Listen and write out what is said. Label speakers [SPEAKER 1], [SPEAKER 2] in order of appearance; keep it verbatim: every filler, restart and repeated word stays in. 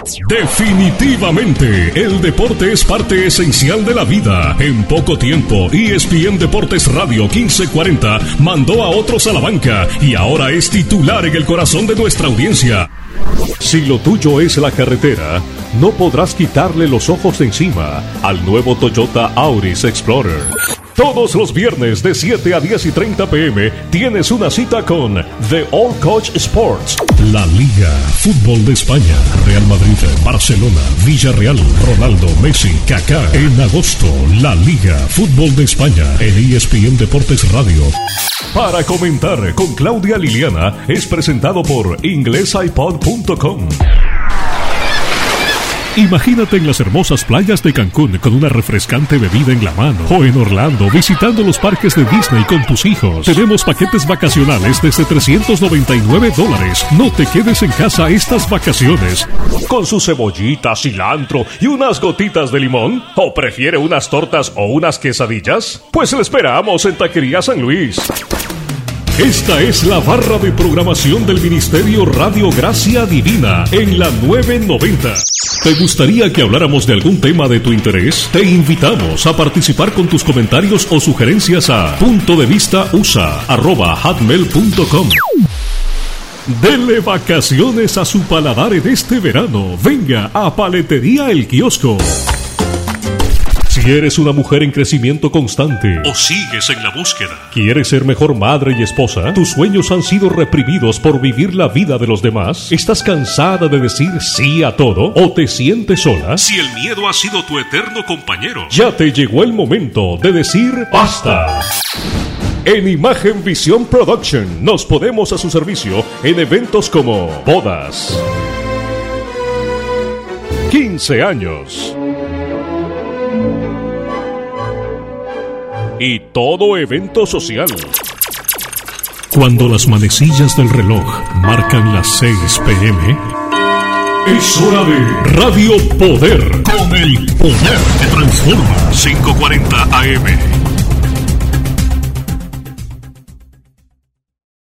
[SPEAKER 1] Definitivamente, el deporte es parte esencial de la vida. En poco tiempo, E S P N Deportes Radio quince cuarenta mandó a otros a la banca y ahora es titular en el corazón de nuestra audiencia. Si lo tuyo es la carretera, no podrás quitarle los ojos de encima al nuevo Toyota Auris Explorer. Todos los viernes de siete a diez y treinta pm tienes una cita con The All Coach Sports. La Liga, fútbol de España, Real Madrid, Barcelona, Villarreal, Ronaldo, Messi, Kaká. En agosto, La Liga, fútbol de España, en E S P N Deportes Radio. Para comentar con Claudia Liliana es presentado por inglés i pod punto com. Imagínate en las hermosas playas de Cancún con una refrescante bebida en la mano, o en Orlando visitando los parques de Disney con tus hijos. Tenemos paquetes vacacionales desde trescientos noventa y nueve dólares. No te quedes en casa estas vacaciones. ¿Con su cebollita, cilantro y unas gotitas de limón? ¿O prefiere unas tortas o unas quesadillas? Pues le esperamos en Taquería San Luis. Esta es la barra de programación del Ministerio Radio Gracia Divina en la nueve noventa. ¿Te gustaría que habláramos de algún tema de tu interés? Te invitamos a participar con tus comentarios o sugerencias a punto de vista u s a arroba hotmail punto com. Dele vacaciones a su paladar en este verano. Venga a Paletería El Kiosco. Si eres una mujer en crecimiento constante o sigues en la búsqueda, ¿quieres ser mejor madre y esposa? ¿Tus sueños han sido reprimidos por vivir la vida de los demás? ¿Estás cansada de decir sí a todo? ¿O te sientes sola? Si el miedo ha sido tu eterno compañero, ya te llegó el momento de decir ¡basta! En Imagen Visión Production nos ponemos a su servicio en eventos como bodas, quince años y todo evento social. Cuando las manecillas del reloj marcan las seis pm, es hora de Radio Poder, con el poder que transforma. Cinco cuarenta A M.